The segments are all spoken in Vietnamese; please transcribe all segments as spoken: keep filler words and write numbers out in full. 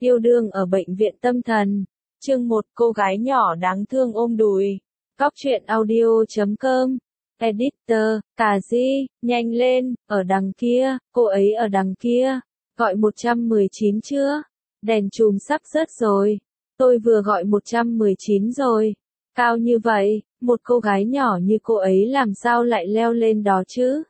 Yêu đương ở bệnh viện tâm thần. Chương một, cô gái nhỏ đáng thương ôm đùi. Cóc truyện audio chấm com. Editor, Cà Di, nhanh lên, ở đằng kia, cô ấy ở đằng kia. Gọi một trăm mười chín chưa? Đèn chùm sắp rớt rồi. Tôi vừa gọi một trăm mười chín rồi. Cao như vậy, một cô gái nhỏ như cô ấy làm sao lại leo lên đó chứ?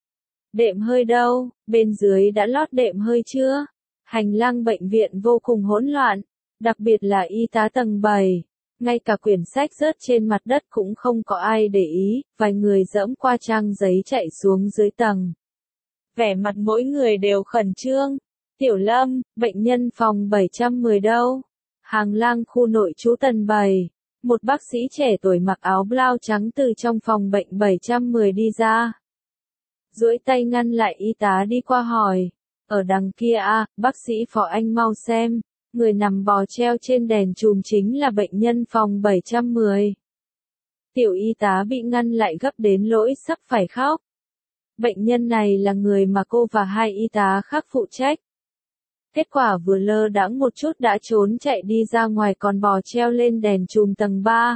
Đệm hơi đâu, bên dưới đã lót đệm hơi chưa? Hành lang bệnh viện vô cùng hỗn loạn, đặc biệt là y tá tầng bảy. Ngay cả quyển sách rớt trên mặt đất cũng không có ai để ý, vài người dẫm qua trang giấy chạy xuống dưới tầng. Vẻ mặt mỗi người đều khẩn trương. Tiểu Lâm, bệnh nhân phòng bảy trăm mười đâu? Hàng lang khu nội trú tầng bảy. Một bác sĩ trẻ tuổi mặc áo blau trắng từ trong phòng bệnh bảy trăm mười đi ra. Duỗi tay ngăn lại y tá đi qua hỏi. Ở đằng kia à, bác sĩ Phó anh mau xem. Người nằm bò treo trên đèn chùm chính là bệnh nhân phòng bảy trăm mười. Tiểu y tá bị ngăn lại gấp đến lỗi sắp phải khóc. Bệnh nhân này là người mà cô và hai y tá khác phụ trách. Kết quả vừa lơ đãng một chút đã trốn chạy đi ra ngoài còn bò treo lên đèn chùm tầng ba.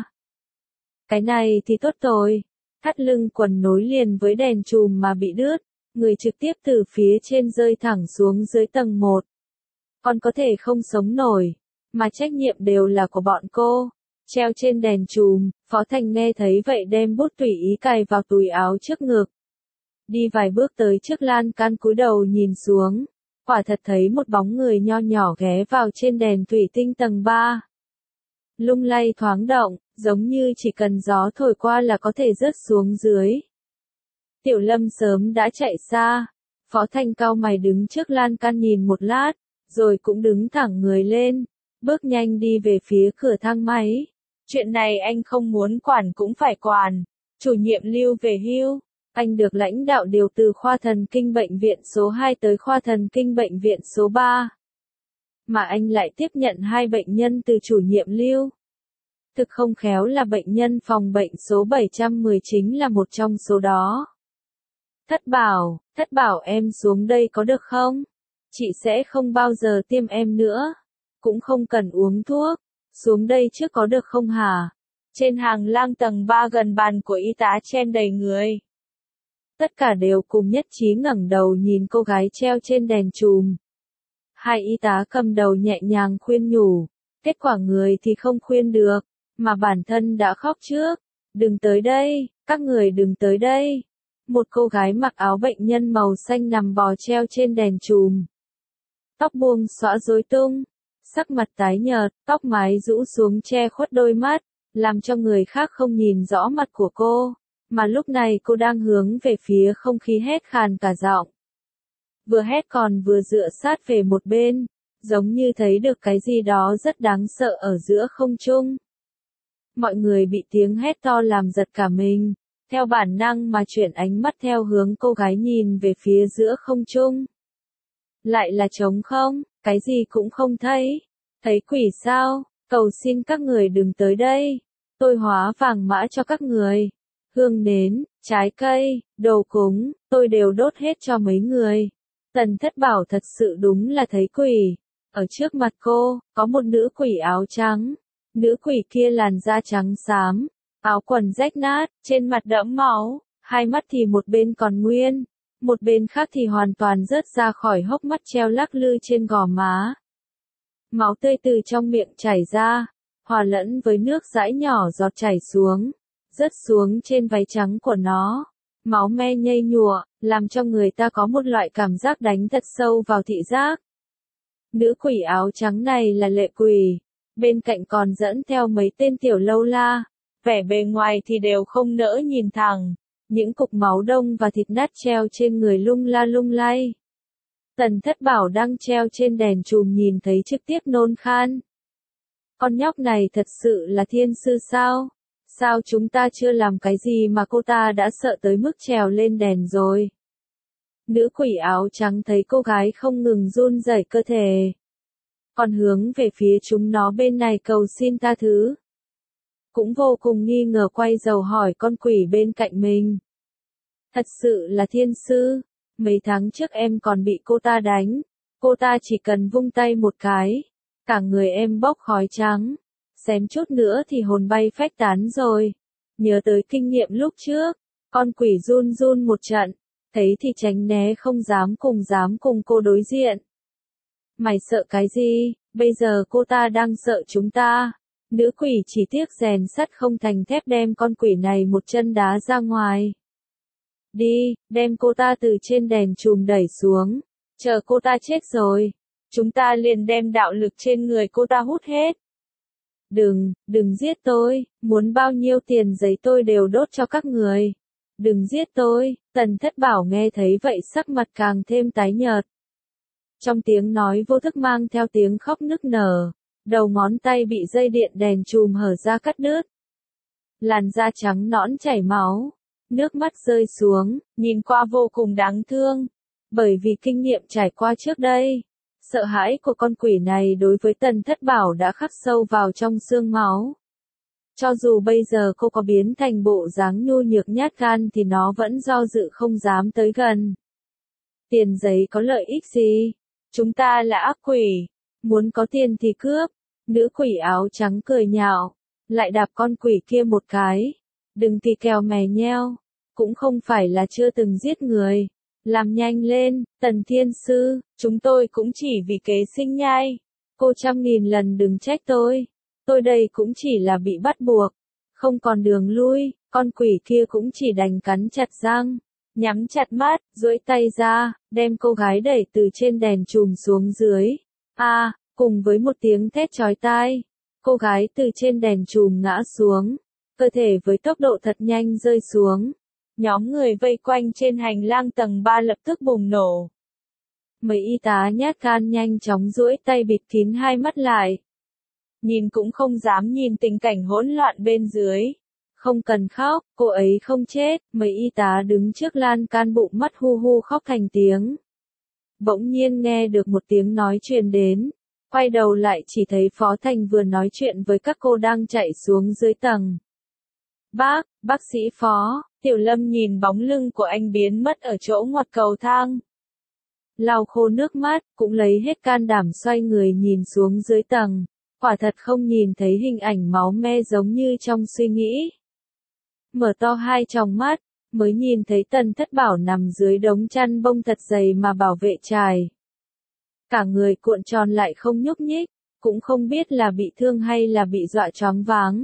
Cái này thì tốt rồi. Thắt lưng quần nối liền với đèn chùm mà bị đứt, người trực tiếp từ phía trên rơi thẳng xuống dưới tầng một. Còn có thể không sống nổi, mà trách nhiệm đều là của bọn cô. Treo trên đèn chùm, Phó Thành nghe thấy vậy đem bút tùy ý cài vào túi áo trước ngực. Đi vài bước tới trước lan can cúi đầu nhìn xuống, quả thật thấy một bóng người nho nhỏ ghé vào trên đèn thủy tinh tầng ba. Lung lay thoáng động, giống như chỉ cần gió thổi qua là có thể rớt xuống dưới. Tiểu Lâm sớm đã chạy xa, Phó Thành cau mày đứng trước lan can nhìn một lát, rồi cũng đứng thẳng người lên, bước nhanh đi về phía cửa thang máy. Chuyện này anh không muốn quản cũng phải quản. Chủ nhiệm Lưu về hưu, anh được lãnh đạo điều từ khoa thần kinh bệnh viện số hai tới khoa thần kinh bệnh viện số ba. Mà anh lại tiếp nhận hai bệnh nhân từ chủ nhiệm Lưu. Thực không khéo là bệnh nhân phòng bệnh số bảy trăm mười chính là một trong số đó. Thất Bảo, Thất Bảo em xuống đây có được không? Chị sẽ không bao giờ tiêm em nữa. Cũng không cần uống thuốc. Xuống đây trước có được không hả? Trên hàng lang tầng ba gần bàn của y tá chen đầy người. Tất cả đều cùng nhất trí ngẩng đầu nhìn cô gái treo trên đèn chùm. Hai y tá cầm đầu nhẹ nhàng khuyên nhủ. Kết quả người thì không khuyên được, mà bản thân đã khóc trước. Đừng tới đây, các người đừng tới đây. Một cô gái mặc áo bệnh nhân màu xanh nằm bò treo trên đèn chùm. Tóc buông xõa rối tung, sắc mặt tái nhợt, tóc mái rũ xuống che khuất đôi mắt, làm cho người khác không nhìn rõ mặt của cô, mà lúc này cô đang hướng về phía không khí hét khàn cả giọng. Vừa hét còn vừa dựa sát về một bên, giống như thấy được cái gì đó rất đáng sợ ở giữa không trung. Mọi người bị tiếng hét to làm giật cả mình, theo bản năng mà chuyển ánh mắt theo hướng cô gái nhìn về phía giữa không trung. Lại là trống không, cái gì cũng không thấy. Thấy quỷ sao? Cầu xin các người đừng tới đây. Tôi hóa vàng mã cho các người. Hương nến, trái cây, đồ cúng, tôi đều đốt hết cho mấy người. Tần Thất Bảo thật sự đúng là thấy quỷ. Ở trước mặt cô, có một nữ quỷ áo trắng. Nữ quỷ kia làn da trắng xám, áo quần rách nát, trên mặt đẫm máu, hai mắt thì một bên còn nguyên, một bên khác thì hoàn toàn rớt ra khỏi hốc mắt treo lắc lư trên gò má. Máu tươi từ trong miệng chảy ra, hòa lẫn với nước dãi nhỏ giọt chảy xuống, rớt xuống trên váy trắng của nó. Máu me nhây nhụa, làm cho người ta có một loại cảm giác đánh thật sâu vào thị giác. Nữ quỷ áo trắng này là lệ quỷ, bên cạnh còn dẫn theo mấy tên tiểu lâu la, vẻ bề ngoài thì đều không nỡ nhìn thẳng, những cục máu đông và thịt nát treo trên người lung la lung lay. Tần Thất Bảo đang treo trên đèn chùm nhìn thấy trực tiếp nôn khan. Con nhóc này thật sự là thiên sư sao? Sao chúng ta chưa làm cái gì mà cô ta đã sợ tới mức trèo lên đèn rồi? Nữ quỷ áo trắng thấy cô gái không ngừng run rẩy cơ thể, còn hướng về phía chúng nó bên này cầu xin tha thứ. Cũng vô cùng nghi ngờ quay đầu hỏi con quỷ bên cạnh mình. Thật sự là thiên sư, mấy tháng trước em còn bị cô ta đánh, cô ta chỉ cần vung tay một cái, Cả người em bốc khói trắng, xém chút nữa thì hồn bay phách tán rồi. Nhớ tới kinh nghiệm lúc trước, con quỷ run run một trận, thấy thì tránh né không dám cùng dám cùng cô đối diện. Mày sợ cái gì, bây giờ cô ta đang sợ chúng ta. Nữ quỷ chỉ tiếc rèn sắt không thành thép đem con quỷ này một chân đá ra ngoài. Đi, đem cô ta từ trên đèn chùm đẩy xuống. Chờ cô ta chết rồi, chúng ta liền đem đạo lực trên người cô ta hút hết. Đừng, đừng giết tôi, muốn bao nhiêu tiền giấy tôi đều đốt cho các người. Đừng giết tôi, Tần Thất Bảo nghe thấy vậy sắc mặt càng thêm tái nhợt. Trong tiếng nói vô thức mang theo tiếng khóc nức nở, đầu ngón tay bị dây điện đèn chùm hở ra cắt đứt. Làn da trắng nõn chảy máu, nước mắt rơi xuống, nhìn qua vô cùng đáng thương. Bởi vì kinh nghiệm trải qua trước đây, sợ hãi của con quỷ này đối với Tần Thất Bảo đã khắc sâu vào trong xương máu. Cho dù bây giờ cô có biến thành bộ dáng nhu nhược nhát gan thì nó vẫn do dự không dám tới gần. Tiền giấy có lợi ích gì? Chúng ta là ác quỷ, muốn có tiền thì cướp. Nữ quỷ áo trắng cười nhạo, lại đạp con quỷ kia một cái. Đừng tì kèo mè nheo, cũng không phải là chưa từng giết người. Làm nhanh lên, Tần Thiên Sư, chúng tôi cũng chỉ vì kế sinh nhai. Cô trăm nghìn lần đừng trách tôi. Tôi đây cũng chỉ là bị bắt buộc. Không còn đường lui, con quỷ kia cũng chỉ đành cắn chặt răng. Nhắm chặt mắt, duỗi tay ra, đem cô gái đẩy từ trên đèn chùm xuống dưới. A, à, cùng với một tiếng thét chói tai, cô gái từ trên đèn chùm ngã xuống, cơ thể với tốc độ thật nhanh rơi xuống. Nhóm người vây quanh trên hành lang tầng ba lập tức bùng nổ. Mấy y tá nhát gan nhanh chóng duỗi tay bịt kín hai mắt lại. Nhìn cũng không dám nhìn tình cảnh hỗn loạn bên dưới. Không cần khóc, cô ấy không chết. Mấy y tá đứng trước lan can bụng mắt hu hu khóc thành tiếng. Bỗng nhiên nghe được một tiếng nói truyền đến. Quay đầu lại chỉ thấy Phó Thành vừa nói chuyện với các cô đang chạy xuống dưới tầng. Bác, bác sĩ Phó, Tiểu Lâm nhìn bóng lưng của anh biến mất ở chỗ ngoặt cầu thang. Lau khô nước mắt, cũng lấy hết can đảm xoay người nhìn xuống dưới tầng. Quả thật không nhìn thấy hình ảnh máu me giống như trong suy nghĩ. Mở to hai tròng mắt, mới nhìn thấy Tần Thất Bảo nằm dưới đống chăn bông thật dày mà bảo vệ trải. Cả người cuộn tròn lại không nhúc nhích, cũng không biết là bị thương hay là bị dọa choáng váng.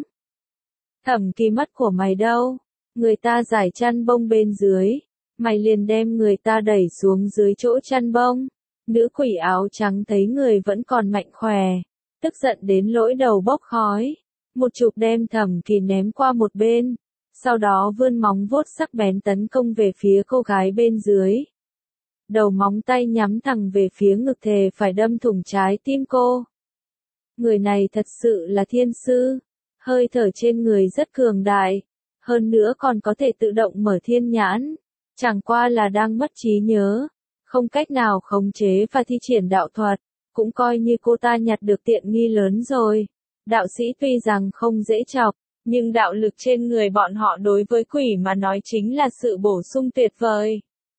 Thẩm Kỳ, mắt của mày đâu? Người ta giải chăn bông bên dưới, mày liền đem người ta đẩy xuống dưới chỗ chăn bông. Nữ quỷ áo trắng thấy người vẫn còn mạnh khỏe, tức giận đến lỗi đầu bốc khói, một chụp đem Thẩm Kỳ ném qua một bên, sau đó vươn móng vuốt sắc bén tấn công về phía cô gái bên dưới. Đầu móng tay nhắm thẳng về phía ngực thề phải đâm thủng trái tim cô. Người này thật sự là thiên sư, hơi thở trên người rất cường đại, hơn nữa còn có thể tự động mở thiên nhãn, chẳng qua là đang mất trí nhớ, không cách nào khống chế và thi triển đạo thuật, cũng coi như cô ta nhặt được tiện nghi lớn rồi. Đạo sĩ tuy rằng không dễ chọc, nhưng đạo lực trên người bọn họ đối với quỷ mà nói chính là sự bổ sung tuyệt vời.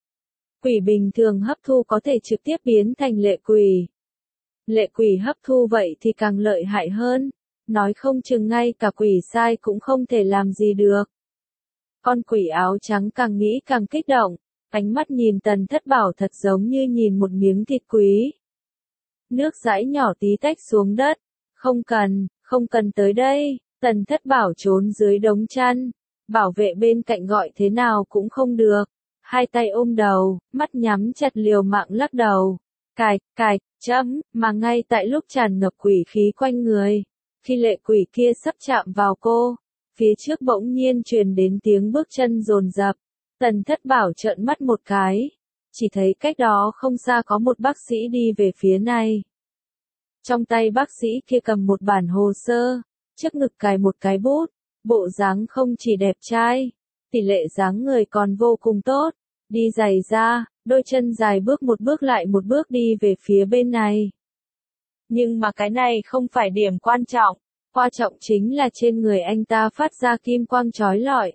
Quỷ bình thường hấp thu có thể trực tiếp biến thành lệ quỷ. Lệ quỷ hấp thu vậy thì càng lợi hại hơn, nói không chừng ngay cả quỷ sai cũng không thể làm gì được. Con quỷ áo trắng càng nghĩ càng kích động, ánh mắt nhìn Tần Thất Bảo thật giống như nhìn một miếng thịt quý. Nước dãi nhỏ tí tách xuống đất, không cần, không cần tới đây. Tần Thất Bảo trốn dưới đống chăn, bảo vệ bên cạnh gọi thế nào cũng không được. Hai tay ôm đầu, mắt nhắm chặt liều mạng lắc đầu. Cạch, cạch, chấm, mà ngay tại lúc tràn ngập quỷ khí quanh người, khi lệ quỷ kia sắp chạm vào cô, phía trước bỗng nhiên truyền đến tiếng bước chân dồn dập. Tần Thất Bảo trợn mắt một cái, chỉ thấy cách đó không xa có một bác sĩ đi về phía này. Trong tay bác sĩ kia cầm một bản hồ sơ, trước ngực cài một cái bút, bộ dáng không chỉ đẹp trai, tỷ lệ dáng người còn vô cùng tốt, đi giày ra, đôi chân dài bước một bước lại một bước đi về phía bên này. Nhưng mà cái này không phải điểm quan trọng, quan trọng chính là trên người anh ta phát ra kim quang chói lọi.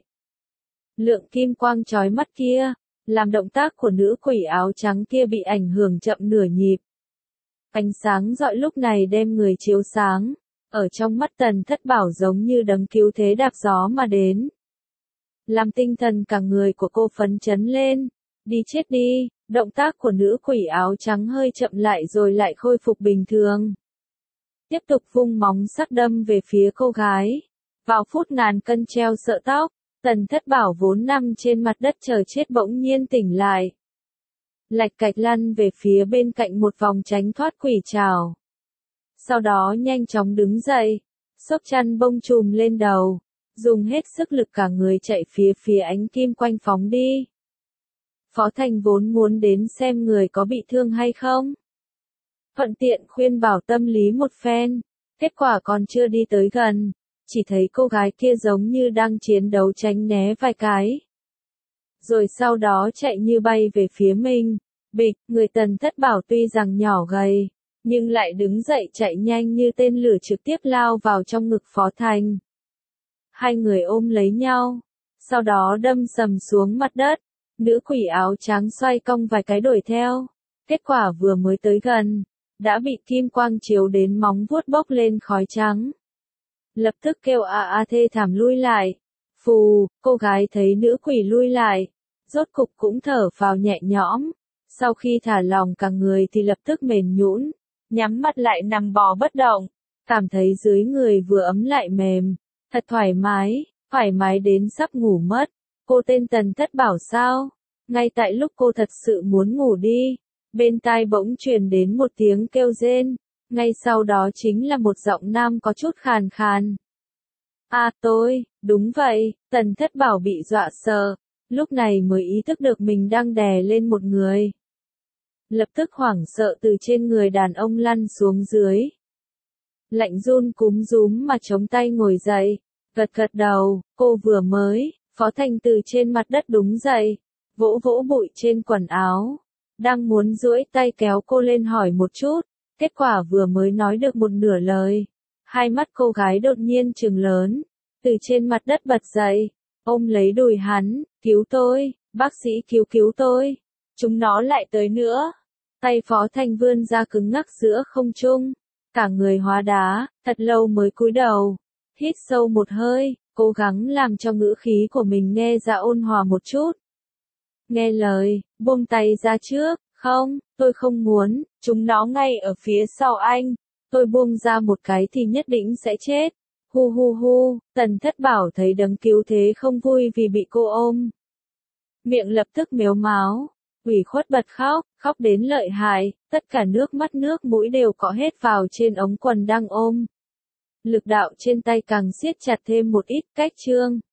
Lượng kim quang chói mắt kia, làm động tác của nữ quỷ áo trắng kia bị ảnh hưởng chậm nửa nhịp. Ánh sáng rọi lúc này đem người chiếu sáng, ở trong mắt Tần Thất Bảo giống như đấng cứu thế đạp gió mà đến. Làm tinh thần cả người của cô phấn chấn lên, đi chết đi, động tác của nữ quỷ áo trắng hơi chậm lại rồi lại khôi phục bình thường. Tiếp tục vung móng sắc đâm về phía cô gái. Vào phút ngàn cân treo sợ tóc, Tần Thất Bảo vốn nằm trên mặt đất chờ chết bỗng nhiên tỉnh lại. Lạch cạch lăn về phía bên cạnh một vòng tránh thoát quỷ trảo. Sau đó nhanh chóng đứng dậy, xốc chăn bông trùm lên đầu, dùng hết sức lực cả người chạy phía phía ánh kim quanh phóng đi. Phó Thành vốn muốn đến xem người có bị thương hay không. Thuận tiện khuyên bảo tâm lý một phen, kết quả còn chưa đi tới gần, chỉ thấy cô gái kia giống như đang chiến đấu tránh né vài cái. Rồi sau đó chạy như bay về phía mình, bịch, người Tần Thất Bảo tuy rằng nhỏ gầy, nhưng lại đứng dậy chạy nhanh như tên lửa trực tiếp lao vào trong ngực Phó Thành. Hai người ôm lấy nhau, sau đó đâm sầm xuống mặt đất, nữ quỷ áo trắng xoay cong vài cái đuổi theo, kết quả vừa mới tới gần, đã bị kim quang chiếu đến móng vuốt bốc lên khói trắng. Lập tức kêu a a thê thảm lui lại. Phù, cô gái thấy nữ quỷ lui lại, rốt cục cũng thở phào nhẹ nhõm. Sau khi thả lòng cả người thì lập tức mềm nhũn, nhắm mắt lại nằm bò bất động, cảm thấy dưới người vừa ấm lại mềm, thật thoải mái, thoải mái đến sắp ngủ mất. Cô tên Tần Thất Bảo sao? Ngay tại lúc cô thật sự muốn ngủ đi, bên tai bỗng truyền đến một tiếng kêu rên, ngay sau đó chính là một giọng nam có chút khàn khàn. À tôi, đúng vậy, Tần Thất Bảo bị dọa sợ, lúc này mới ý thức được mình đang đè lên một người. Lập tức hoảng sợ từ trên người đàn ông lăn xuống dưới. Lạnh run cúm rúm mà chống tay ngồi dậy, gật gật đầu, cô vừa mới, Phó Thành từ trên mặt đất đúng dậy, vỗ vỗ bụi trên quần áo, đang muốn duỗi tay kéo cô lên hỏi một chút, kết quả vừa mới nói được một nửa lời, hai mắt cô gái đột nhiên trừng lớn, từ trên mặt đất bật dậy, ôm lấy đùi hắn, cứu tôi, bác sĩ cứu cứu tôi, chúng nó lại tới nữa. Tay Phó Thành vươn ra cứng ngắc giữa không trung, cả người hóa đá, thật lâu mới cúi đầu, hít sâu một hơi, cố gắng làm cho ngữ khí của mình nghe ra ôn hòa một chút. Nghe lời, buông tay ra trước, không, tôi không muốn, chúng nó ngay ở phía sau anh, tôi buông ra một cái thì nhất định sẽ chết. Hu hu hu, Tần Thất Bảo thấy đấng cứu thế không vui vì bị cô ôm. Miệng lập tức mếu máo, ủy khuất bật khóc, khóc đến lợi hại, tất cả nước mắt nước mũi đều cọ hết vào trên ống quần đang ôm. Lực đạo trên tay càng siết chặt thêm một ít, cách trương.